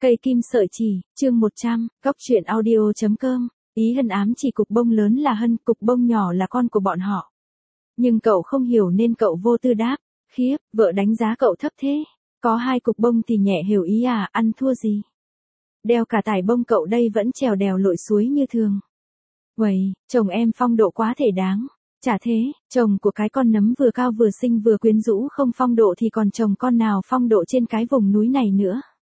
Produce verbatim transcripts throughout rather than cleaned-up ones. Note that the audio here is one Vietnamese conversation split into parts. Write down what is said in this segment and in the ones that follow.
Cây kim sợi chỉ, chương một trăm, góc truyện audio.com, ý Hân ám chỉ cục bông lớn là Hân, cục bông nhỏ là con của bọn họ. Nhưng cậu không hiểu nên cậu vô tư đáp, khiếp, vợ đánh giá cậu thấp thế, có hai cục bông thì nhẹ hiểu ý à, ăn thua gì. Đeo cả tải bông cậu đây vẫn trèo đèo lội suối như thường. Uầy, chồng em phong độ quá thể đáng. Chả thế, chồng của cái con nấm vừa cao vừa xinh vừa quyến rũ không phong độ thì còn chồng con nào phong độ trên cái vùng núi này nữa.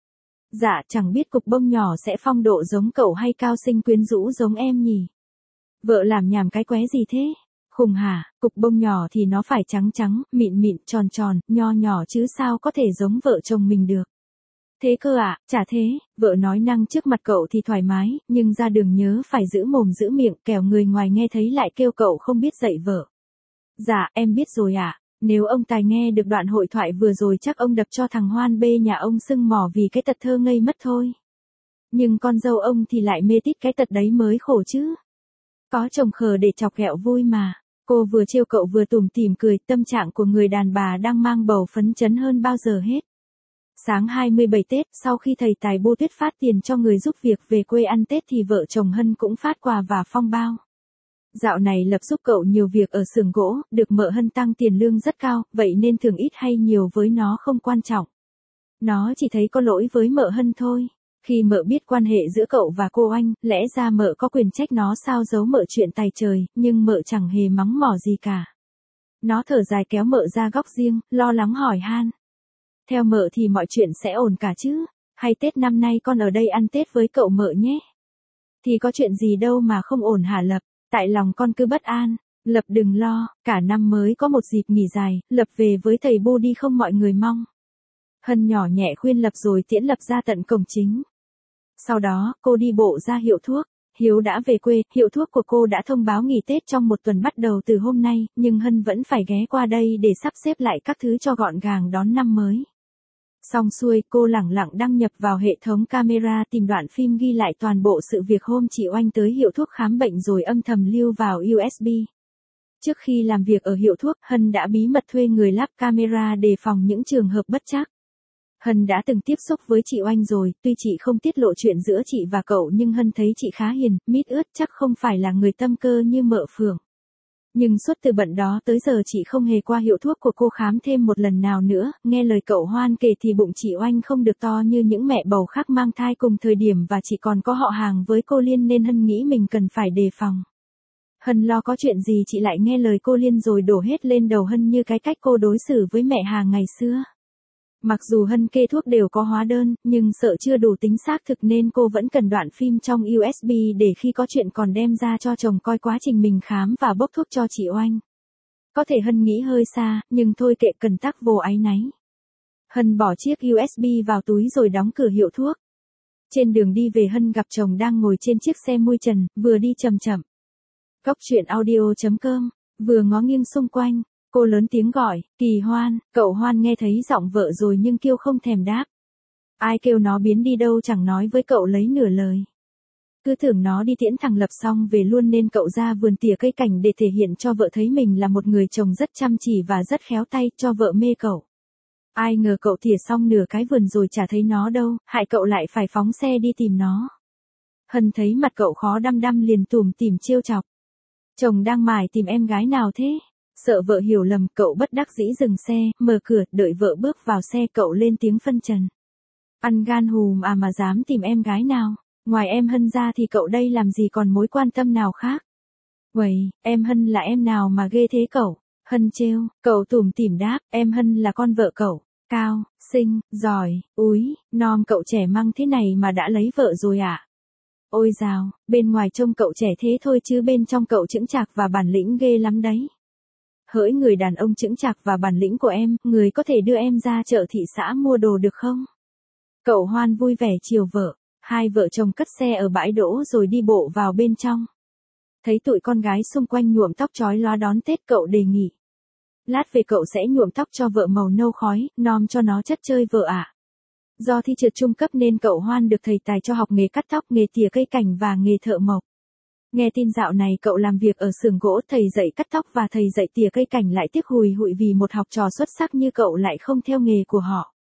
Dạ, chẳng biết cục bông nhỏ sẽ phong độ giống cậu hay cao xinh quyến rũ giống em nhỉ? Vợ làm nhảm cái qué gì thế? Khùng hả, cục bông nhỏ thì nó phải trắng trắng, mịn mịn, tròn tròn, nho nhỏ chứ sao có thể giống vợ chồng mình được. Thế cơ ạ, à, chả thế, vợ nói năng trước mặt cậu thì thoải mái, nhưng ra đường nhớ phải giữ mồm giữ miệng, kẻo người ngoài nghe thấy lại kêu cậu không biết dạy vợ. Dạ, em biết rồi ạ. À. Nếu ông Tài nghe được đoạn hội thoại vừa rồi chắc ông đập cho thằng Hoan bê nhà ông sưng mỏ vì cái tật thơ ngây mất thôi. Nhưng con dâu ông thì lại mê tít cái tật đấy mới khổ chứ. Có chồng khờ để chọc ghẹo vui mà. Cô vừa trêu cậu vừa tủm tỉm cười, tâm trạng của người đàn bà đang mang bầu phấn chấn hơn bao giờ hết. Sáng hai mươi bảy Tết, sau khi thầy Tài Bô Tuyết phát tiền cho người giúp việc về quê ăn Tết thì vợ chồng Hân cũng phát quà và phong bao. Dạo này Lập giúp cậu nhiều việc ở xưởng gỗ, được mợ Hân tăng tiền lương rất cao, vậy nên thường ít hay nhiều với nó không quan trọng. Nó chỉ thấy có lỗi với mợ Hân thôi. Khi mợ biết quan hệ giữa cậu và cô anh, lẽ ra mợ có quyền trách nó sao giấu mợ chuyện tài trời, nhưng mợ chẳng hề mắng mỏ gì cả. Nó thở dài kéo mợ ra góc riêng, lo lắng hỏi han. Theo mợ thì mọi chuyện sẽ ổn cả chứ, hay Tết năm nay con ở đây ăn Tết với cậu mợ nhé. Thì có chuyện gì đâu mà không ổn hả Lập, tại lòng con cứ bất an. Lập đừng lo, cả năm mới có một dịp nghỉ dài, Lập về với thầy Bu đi không mọi người mong. Hân nhỏ nhẹ khuyên Lập rồi tiễn Lập ra tận cổng chính. Sau đó, cô đi bộ ra hiệu thuốc. Hiếu đã về quê, hiệu thuốc của cô đã thông báo nghỉ Tết trong một tuần bắt đầu từ hôm nay, nhưng Hân vẫn phải ghé qua đây để sắp xếp lại các thứ cho gọn gàng đón năm mới. Xong xuôi, cô lẳng lặng đăng nhập vào hệ thống camera tìm đoạn phim ghi lại toàn bộ sự việc hôm chị Oanh tới hiệu thuốc khám bệnh rồi âm thầm lưu vào u ét bê. Trước khi làm việc ở hiệu thuốc, Hân đã bí mật thuê người lắp camera đề phòng những trường hợp bất trắc. Hân đã từng tiếp xúc với chị Oanh rồi, tuy chị không tiết lộ chuyện giữa chị và cậu nhưng Hân thấy chị khá hiền, mít ướt chắc không phải là người tâm cơ như mợ Phượng. Nhưng suốt từ bận đó tới giờ chị không hề qua hiệu thuốc của cô khám thêm một lần nào nữa, nghe lời cậu Hoan kể thì bụng chị Oanh không được to như những mẹ bầu khác mang thai cùng thời điểm và chị còn có họ hàng với cô Liên nên Hân nghĩ mình cần phải đề phòng. Hân lo có chuyện gì chị lại nghe lời cô Liên rồi đổ hết lên đầu Hân như cái cách cô đối xử với mẹ hàng ngày xưa. Mặc dù Hân kê thuốc đều có hóa đơn, nhưng sợ chưa đủ tính xác thực nên cô vẫn cần đoạn phim trong u ét bê để khi có chuyện còn đem ra cho chồng coi quá trình mình khám và bốc thuốc cho chị Oanh. Có thể Hân nghĩ hơi xa, nhưng thôi kệ cần tắc vô áy náy. Hân bỏ chiếc u ét bê vào túi rồi đóng cửa hiệu thuốc. Trên đường đi về Hân gặp chồng đang ngồi trên chiếc xe mui trần, vừa đi chậm chậm. Góc truyện audio.com, vừa ngó nghiêng xung quanh. Cô lớn tiếng gọi, Kỳ Hoan, cậu Hoan nghe thấy giọng vợ rồi nhưng kêu không thèm đáp. Ai kêu nó biến đi đâu chẳng nói với cậu lấy nửa lời. Cứ tưởng nó đi tiễn thằng Lập xong về luôn nên cậu ra vườn tỉa cây cảnh để thể hiện cho vợ thấy mình là một người chồng rất chăm chỉ và rất khéo tay cho vợ mê cậu. Ai ngờ cậu tỉa xong nửa cái vườn rồi chả thấy nó đâu, hại cậu lại phải phóng xe đi tìm nó. Hân thấy mặt cậu khó đăm đăm liền tủm tỉm trêu chọc. Chồng đang mải tìm em gái nào thế? Sợ vợ hiểu lầm, cậu bất đắc dĩ dừng xe, mở cửa, đợi vợ bước vào xe cậu lên tiếng phân trần. Ăn gan hùm à mà dám tìm em gái nào, ngoài em Hân ra thì cậu đây làm gì còn mối quan tâm nào khác. Uầy, em Hân là em nào mà ghê thế cậu? Hân trêu, cậu tủm tỉm đáp, em Hân là con vợ cậu, cao, xinh, giỏi, úi, non cậu trẻ măng thế này mà đã lấy vợ rồi à? Ôi dào, bên ngoài trông cậu trẻ thế thôi chứ bên trong cậu chững chạc và bản lĩnh ghê lắm đấy. Hỡi người đàn ông chững chạc và bản lĩnh của em, người có thể đưa em ra chợ thị xã mua đồ được không? Cậu Hoan vui vẻ chiều vợ, hai vợ chồng cất xe ở bãi đỗ rồi đi bộ vào bên trong. Thấy tụi con gái xung quanh nhuộm tóc chói lóa đón Tết cậu đề nghị. Lát về cậu sẽ nhuộm tóc cho vợ màu nâu khói, nom cho nó chất chơi vợ ạ. À. Do thi trượt trung cấp nên cậu Hoan được thầy Tài cho học nghề cắt tóc, nghề tỉa cây cảnh và nghề thợ mộc. Nghe tin dạo này cậu làm việc ở xưởng gỗ, thầy dạy cắt tóc và thầy dạy tỉa cây cảnh lại tiếc hùi hụi vì một học trò xuất sắc như cậu lại không theo nghề của họ.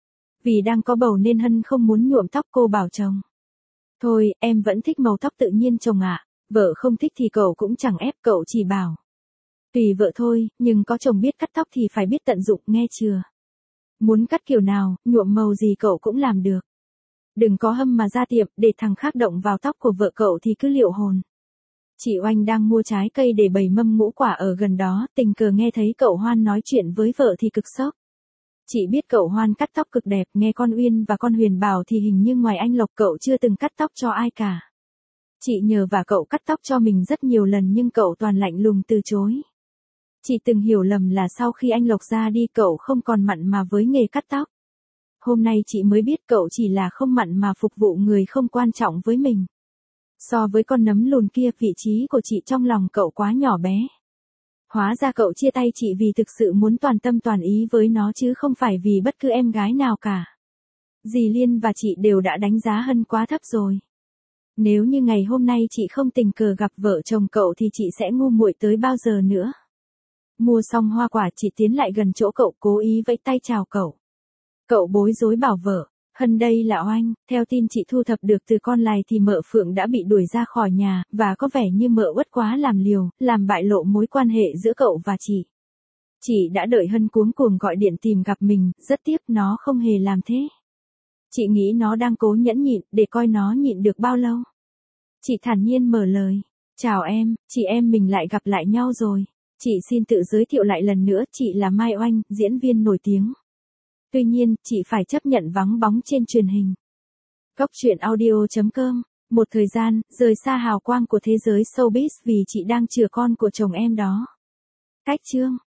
Vì đang có bầu nên Hân không muốn nhuộm tóc, cô bảo chồng. Thôi, em vẫn thích màu tóc tự nhiên chồng ạ. Vợ không thích thì cậu cũng chẳng ép, cậu chỉ bảo. Tùy vợ thôi, nhưng có chồng biết cắt tóc thì phải biết tận dụng, nghe chưa? Muốn cắt kiểu nào, nhuộm màu gì cậu cũng làm được. Đừng có hâm mà ra tiệm, để thằng khác động vào tóc của vợ cậu thì cứ liệu hồn. Chị Oanh đang mua trái cây để bày mâm ngũ quả ở gần đó, tình cờ nghe thấy cậu Hoan nói chuyện với vợ thì cực sốc. Chị biết cậu Hoan cắt tóc cực đẹp, nghe con Uyên và con Huyền bảo thì hình như ngoài anh Lộc cậu chưa từng cắt tóc cho ai cả. Chị nhờ và cậu cắt tóc cho mình rất nhiều lần nhưng cậu toàn lạnh lùng từ chối. Chị từng hiểu lầm là sau khi anh Lộc ra đi cậu không còn mặn mà với nghề cắt tóc. Hôm nay chị mới biết cậu chỉ là không mặn mà phục vụ người không quan trọng với mình. So với con nấm lùn kia, vị trí của chị trong lòng cậu quá nhỏ bé. Hóa ra cậu chia tay chị vì thực sự muốn toàn tâm toàn ý với nó chứ không phải vì bất cứ em gái nào cả. Dì Liên và chị đều đã đánh giá Hân quá thấp rồi. Nếu như ngày hôm nay chị không tình cờ gặp vợ chồng cậu thì chị sẽ ngu muội tới bao giờ nữa. Mua xong hoa quả chị tiến lại gần chỗ cậu cố ý vẫy tay chào cậu. Cậu bối rối bảo vợ, Hân đây là Oanh, theo tin chị thu thập được từ con lài thì mợ Phượng đã bị đuổi ra khỏi nhà, và có vẻ như mợ uất quá làm liều, làm bại lộ mối quan hệ giữa cậu và chị. Chị đã đợi Hân cuống cuồng gọi điện tìm gặp mình, rất tiếc nó không hề làm thế. Chị nghĩ nó đang cố nhẫn nhịn, để coi nó nhịn được bao lâu. Chị thản nhiên mở lời, chào em, chị em mình lại gặp lại nhau rồi. Chị xin tự giới thiệu lại lần nữa, chị là Mai Oanh, diễn viên nổi tiếng. Tuy nhiên, chị phải chấp nhận vắng bóng trên truyền hình. Góc truyện audio chấm com. Một thời gian, rời xa hào quang của thế giới showbiz vì chị đang chừa con của chồng em đó. Cách chương